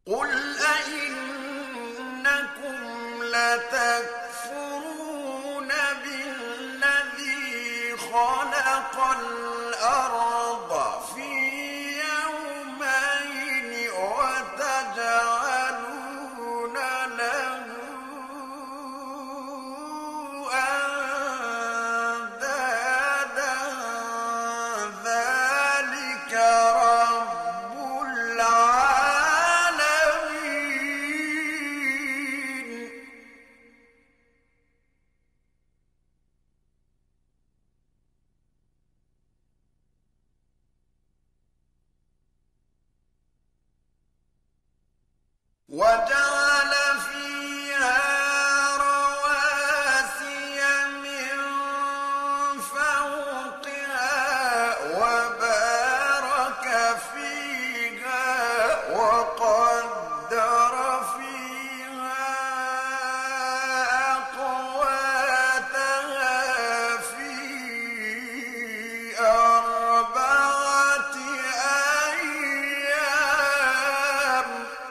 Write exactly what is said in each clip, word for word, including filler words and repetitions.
قل أئنكم لتكفرون بالذي خلق الأرض في يومين وتجعلون له أندادا ذلك رب العالمين. وجعل فيها رواسي من فوقها وبارك فيها وقدر فيها أقواتها في أربعة أيام.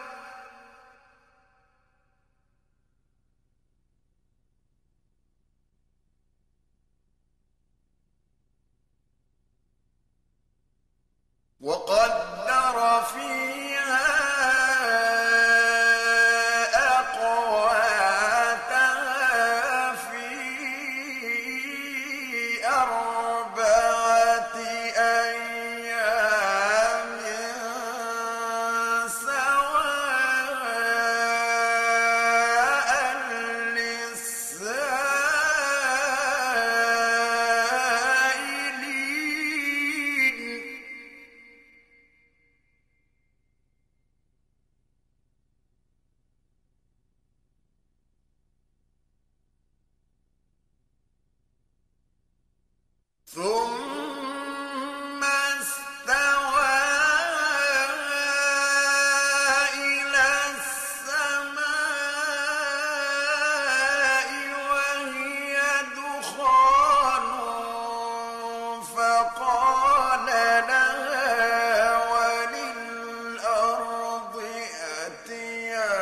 وقدر فيها أقواتها في أربعة أيام سواء للسائلين. ثم استوى إلى السماء وهي دخان فقال لها وللأرض ائتيا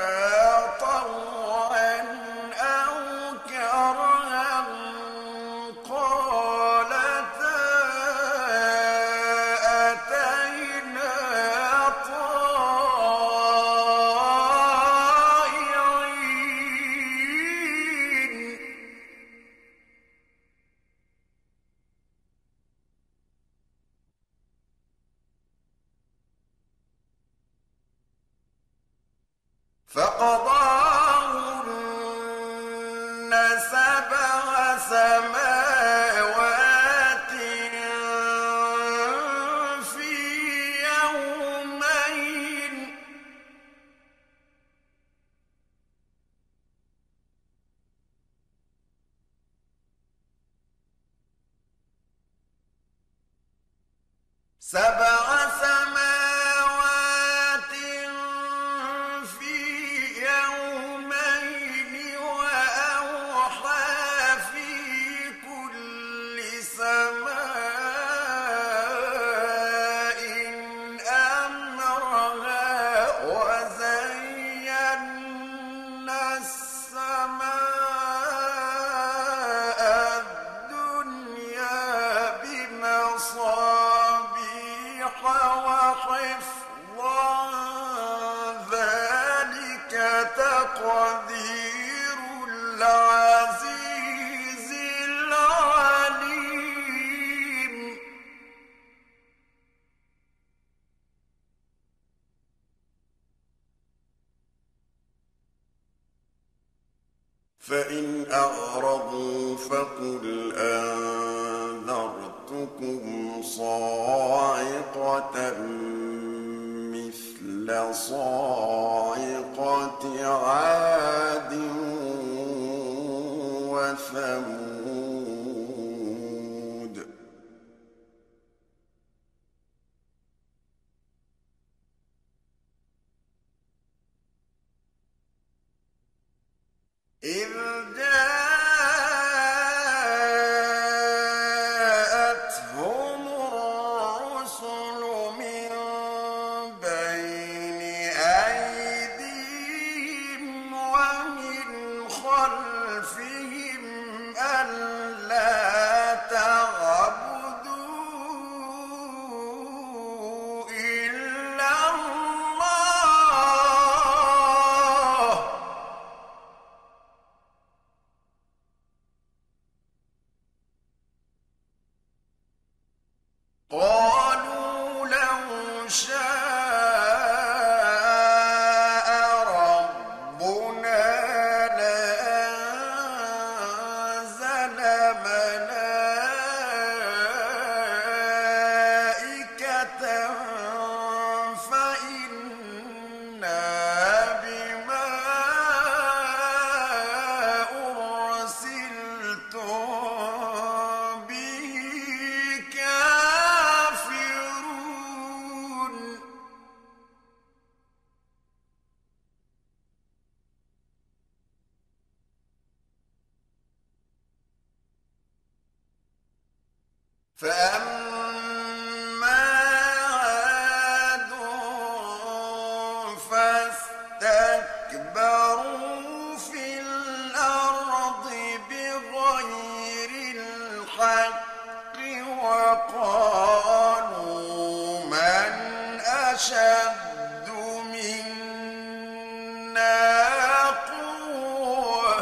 طوعا أو كرها قالتا أتينا طائعين. فقضاهن سبع سماوات في يومين سبع سماوات في يومين وأوحى في كل سماء أمرها وزينا السماء الدنيا بمصابيح وحفظا ذلك تقدير العزيز العليم. فإن أعرضوا فقل أنذرتكم صاعقة مثل صاعقة عاد وثمود. إذ جاءتهم الرسل من بين أيديهم فأما عاد فاستكبروا في الأرض بغير الحق وقالوا من أشد منا قوة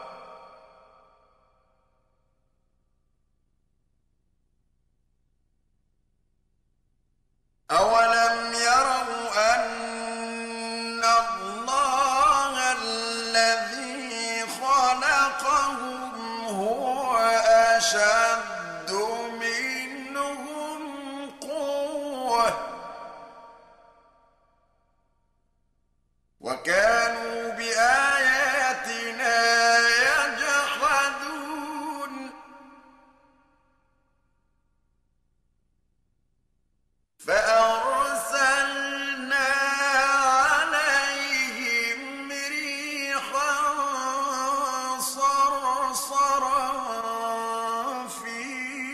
أولم يروا أن الله الذي خلقهم هو أشد منهم قوة وكانوا بآياتنا يجحدون فأرسلنا عليهم ريحا صرصرا في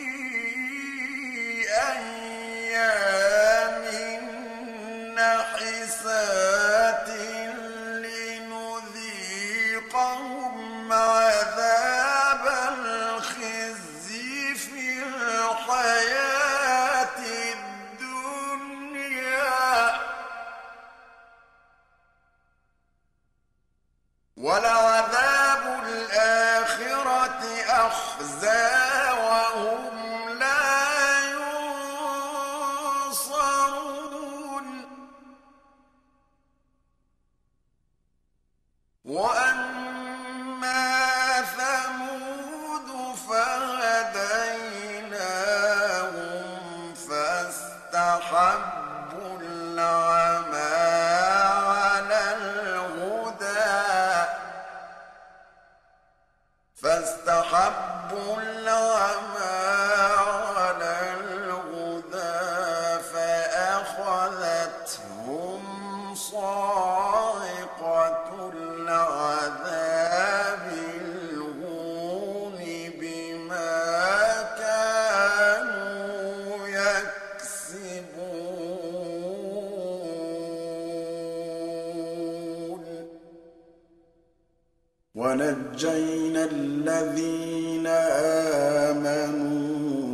أيام نحسات لنذيقهم عذاب الخزي في الحياة الدنيا ولعذاب الآخرة أخزى وهم لا ينصرون وأما ثمود فهديناهم فاستحبوا العمى على الهدى فاستحبوا العمى على الهدى فأخذتهم صاعقة العذاب الهون بما كانوا يكسبون ونجينا الذين آمنوا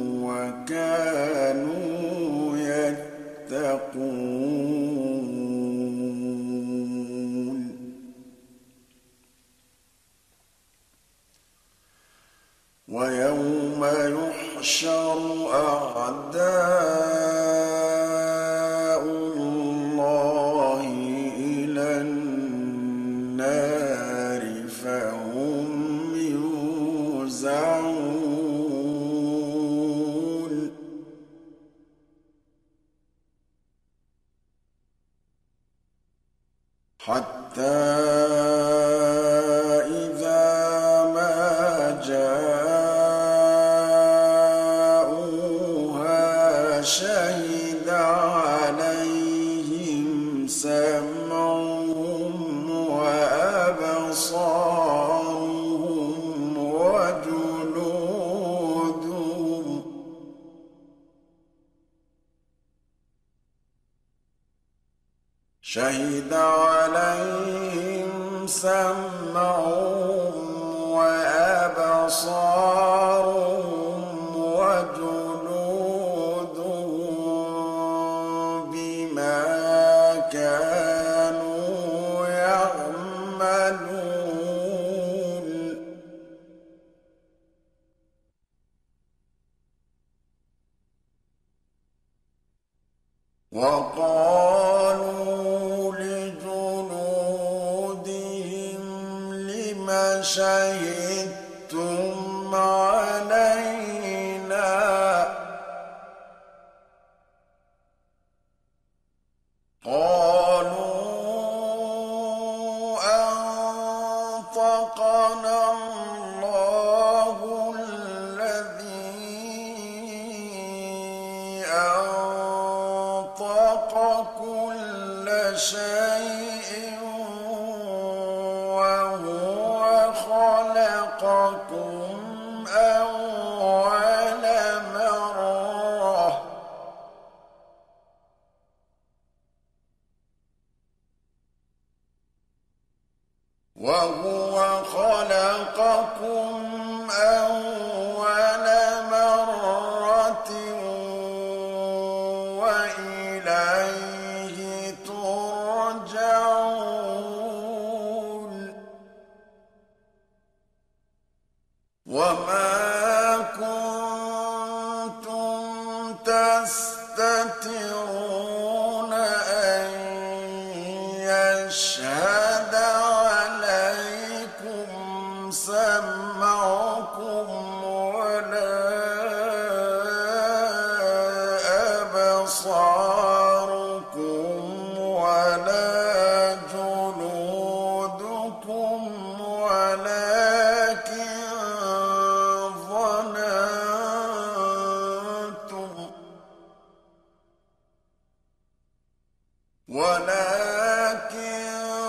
وكانوا يتقون ويوم يحشر أعداء الله إلى النار فهم يوزعون حتى إذا ما جاءوها شهد عليهم سمعهم وأبصارهم وجلودهم شهد عليهم سمعهم وأبصارهم وجلودهم بما كانوا يعملون وقالوا لجلودهم لم شهدتم علينا قالوا أنطقنا الله الذي أنطق كل شيء وهو خلقكم أول مرة وهو خلقكم أول مرة وإليه ترجعون وما كنتم تستترون أن يشهد عليكم سمعكم ولا أبصاركم ولا جلودكم ولكن ظننتم ولكن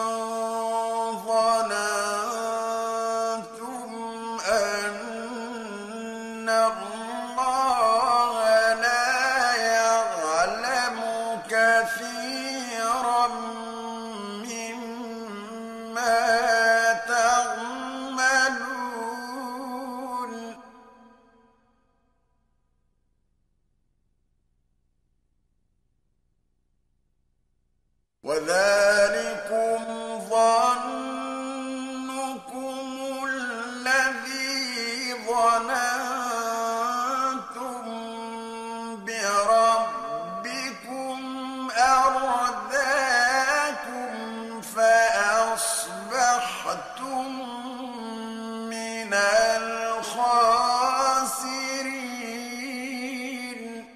ظننتم أن الله لا يعلم كثيرا مما تعملون وذلكم ظنكم الذي ظننتم بربكم أرداكم فأصبحتم من الخاسرين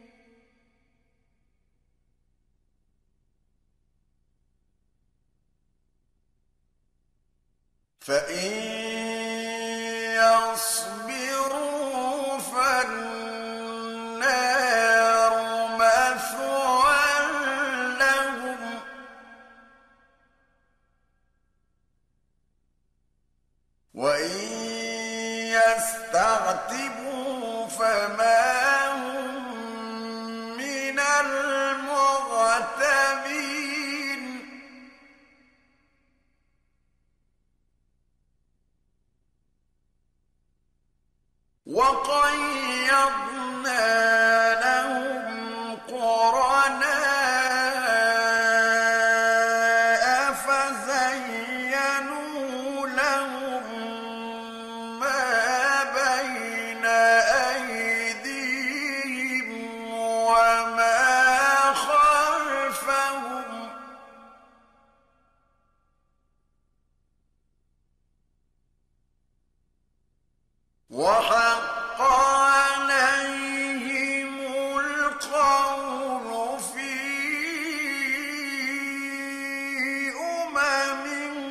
فإن يصبروا فالنار مثوى لهم وإن يستعتبوا فما هم من المعتبين وقيضنا لهم قرناء فزينوا لهم ما بين أيديهم وما خلفهم وحق عليهم القول في أمم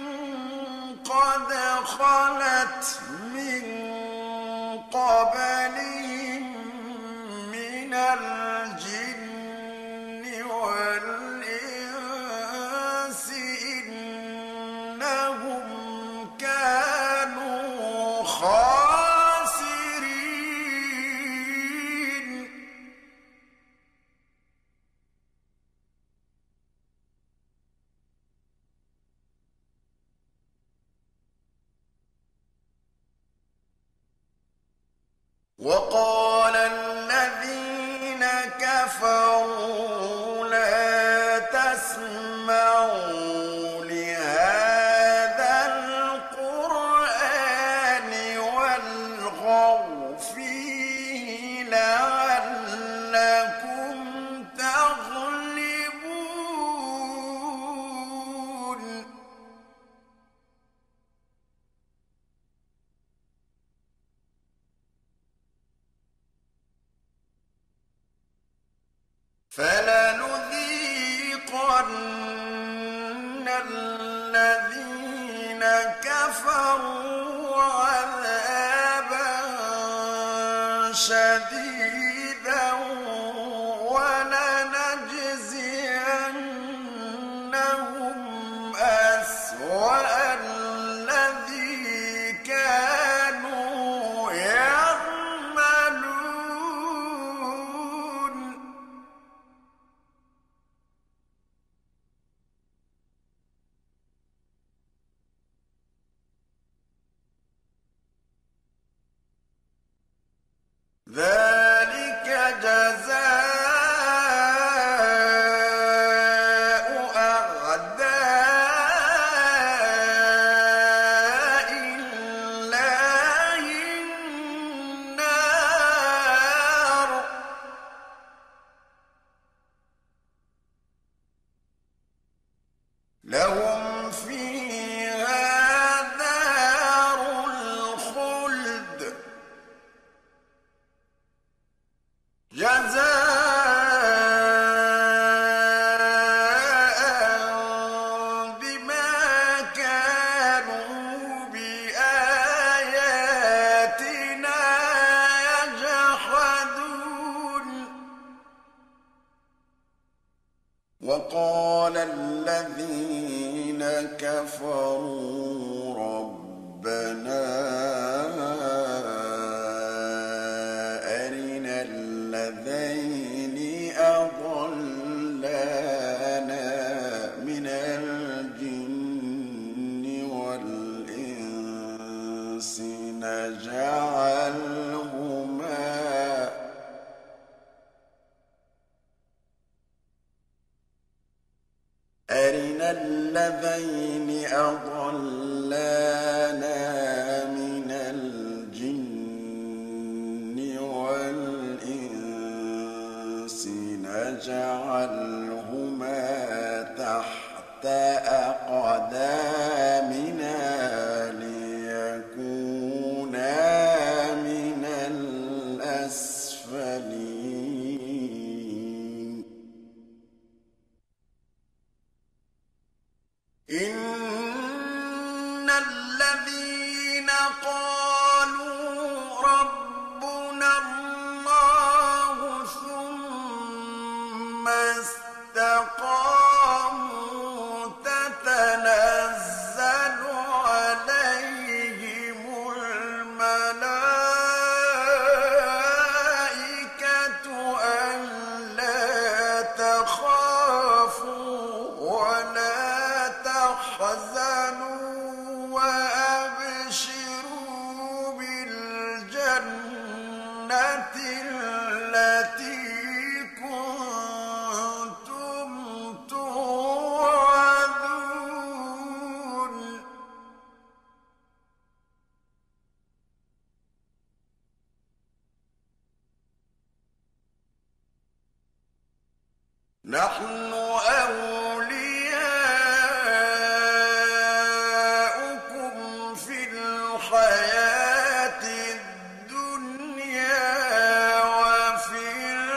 قد خلت من قبلهم من الجن والإنس إنهم كانوا خاسرين وقال الذين كفروا لا تسمعوا لهذا القرآن والغوا فيه لعلكم تغلبون فلنذيقن الذين كفروا عذابا شديدا ولنجزينهم أسوأ الذي كانوا يعملون كفروا ربنا أرنا الذين أضلانا من الجن والإنس نجعلهما أرنا الذين أضلانا من الجن والإنس نجعلهما تحت أقدامنا ليكونا من الأسفلين إن الذين قالوا ربنا الله ثم استقاموا تتنزل عليهم الملائكة ألا تخافوا ولا تحزنوا وأبشروا بالجنة التي كنتم توعدون نحن أولياؤكم في الحياة الدنيا وفي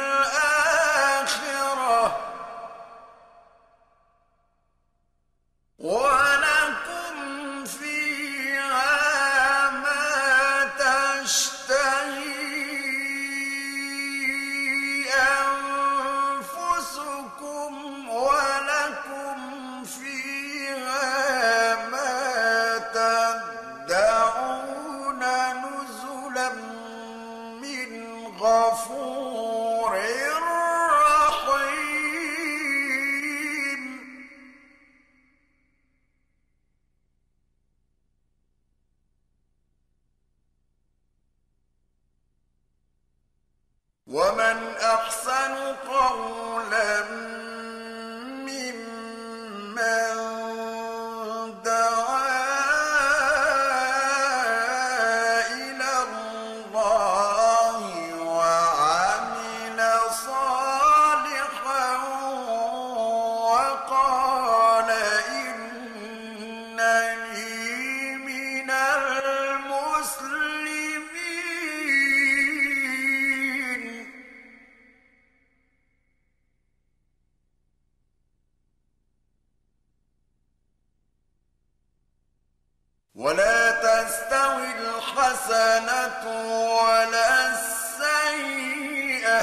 الآخرة ولكم فيها ما تشتهي أنفسكم ولكم فيها ما تدعون نزلا من غفور رحيم ومن أحسن قولا ممن دعا إلى الله وعمل صالحا وقال إنني من المسلمين ولا تستوي الحسنة ولا السيئة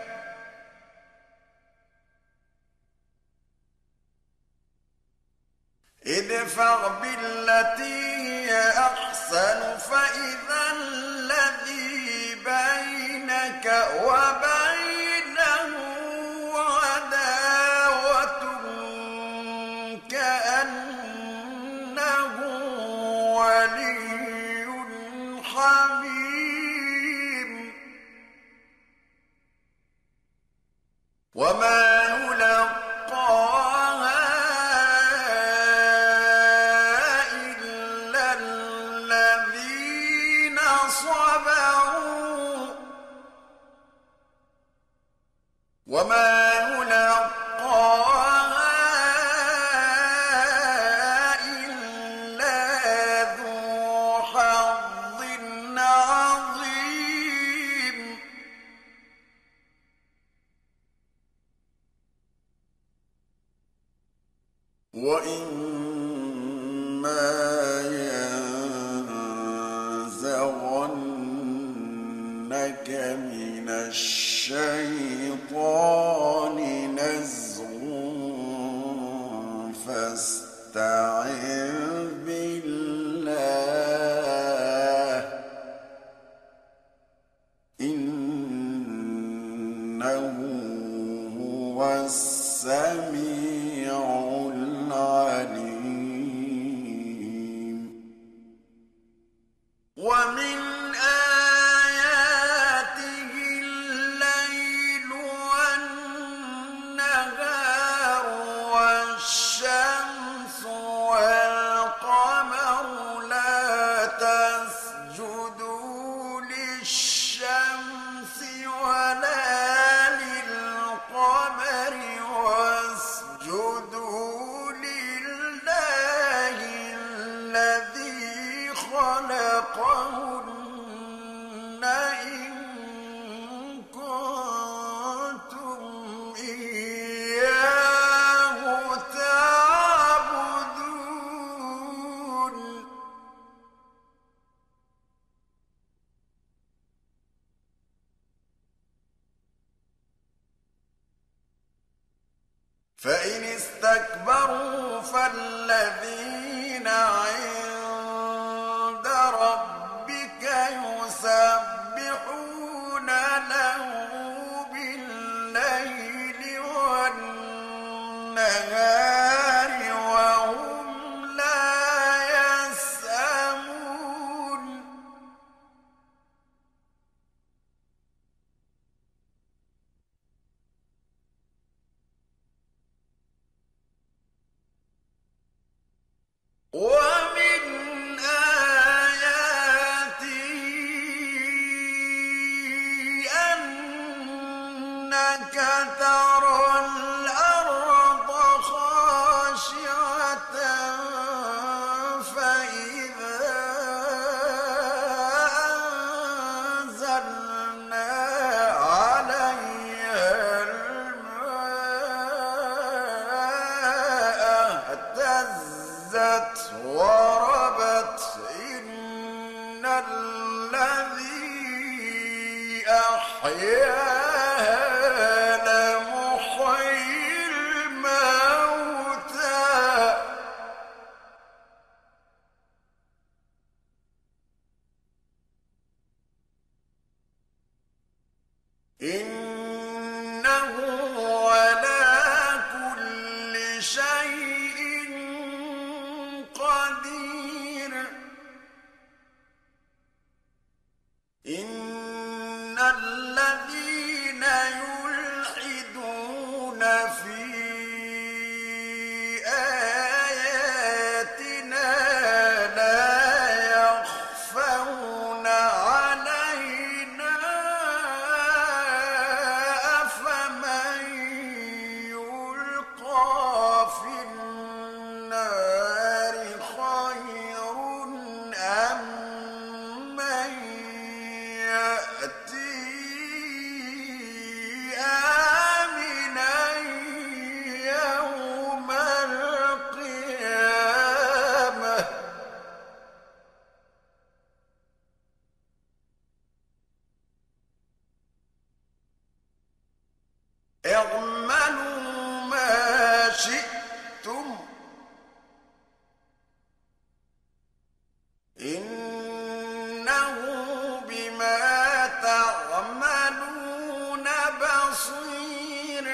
ادفع بالتي هي أحسن فإذا الذي بينك وبينه عداوة كأنه ولي حميم وما يلقاها إلا الذين صبروا وما يلقاها إلا ذو حظ عظيم وإما ينزغنك من الشيطان نزغ فاستعذ فاستعذ بالله إنه هو السميع العليم ومن آياته الليل والنهار والشمس والقمر لا تسجدوا للشمس ولا للقمر واسجدوا لله الذي خلقهن إن كنتم إياه تعبدون فإن استكبروا فالذين عند ربك يسبحون له بالليل والنهار وهم لا يسأمون ومن آياته أنك ترى الأرض خاشعة فإذا أنزلنا عليها الماء اهتزت وربت إن الذي أحياها لمحيي الموتى إنه على كل شيء قدير إن الذين يلحدون في آياتنا لا يخفون علينا أفمن يلقى في النار خير أم من يأتي آمنا يوم القيامة اعملوا ما شئتم إنه بما تعملون بصير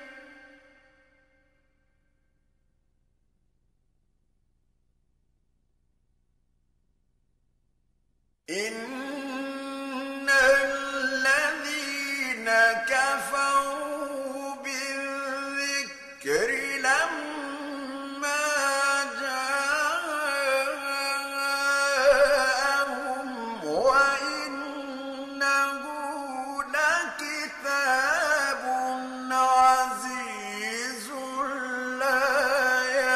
إن الذين كفروا بالذكر لما جاءهم وإنه لكتاب عزيز لا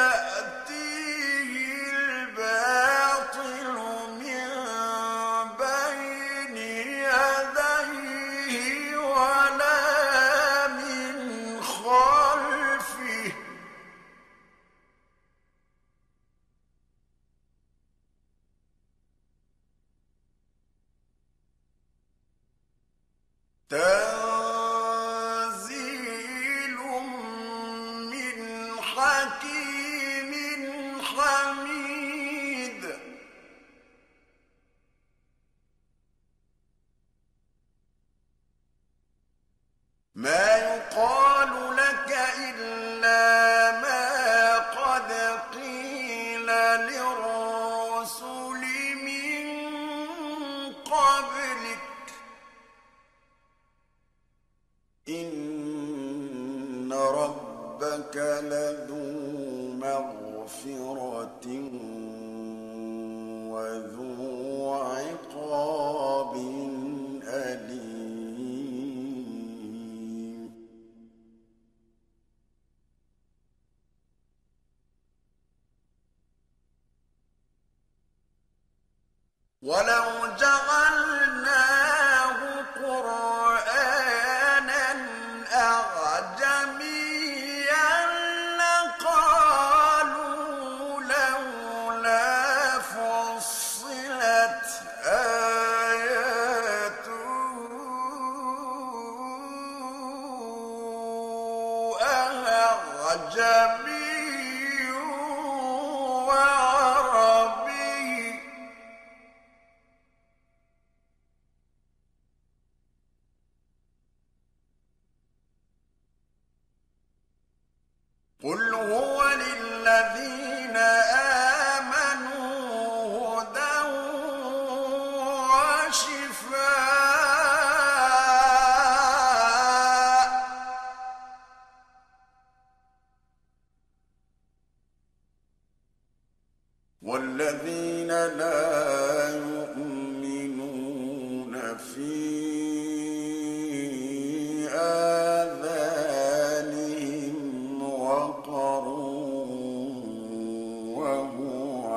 يأتيه الباطل من حميد. ما يقال لك إلا ما قد قيل للرسل من قبلك إن ربك لذو مغفرة وذو عقاب أليم. ولو جعلناه قرآنا أعجميا لقالوا لولا فصلت آياته أعجمي وعربي. قل هو للذين آمنوا هدى وشفاء والذين لا يؤمنون في آذانهم وقر وهو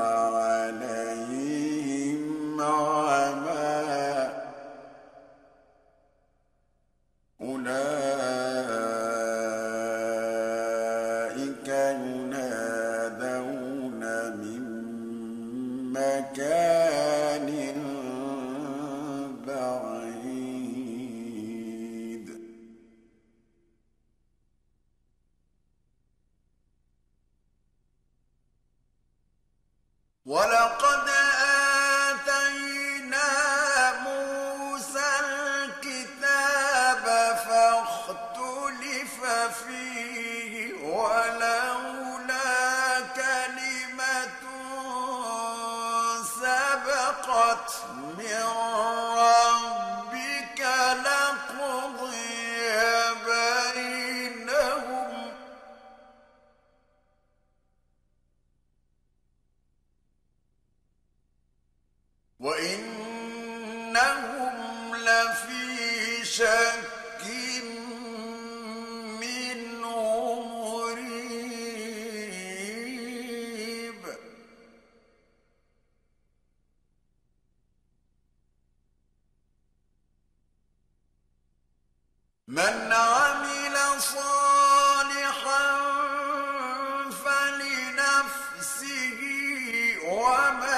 عليهم عمى أولئك ينادون من مكان بعيد. ولقد آتينا موسى الكتاب فاختلف فيه ولولا كلمة سبقت من ربك لقضي بينهم وإنهم لفي شك منه مريب. من عمل صالحا فلنفسه ومن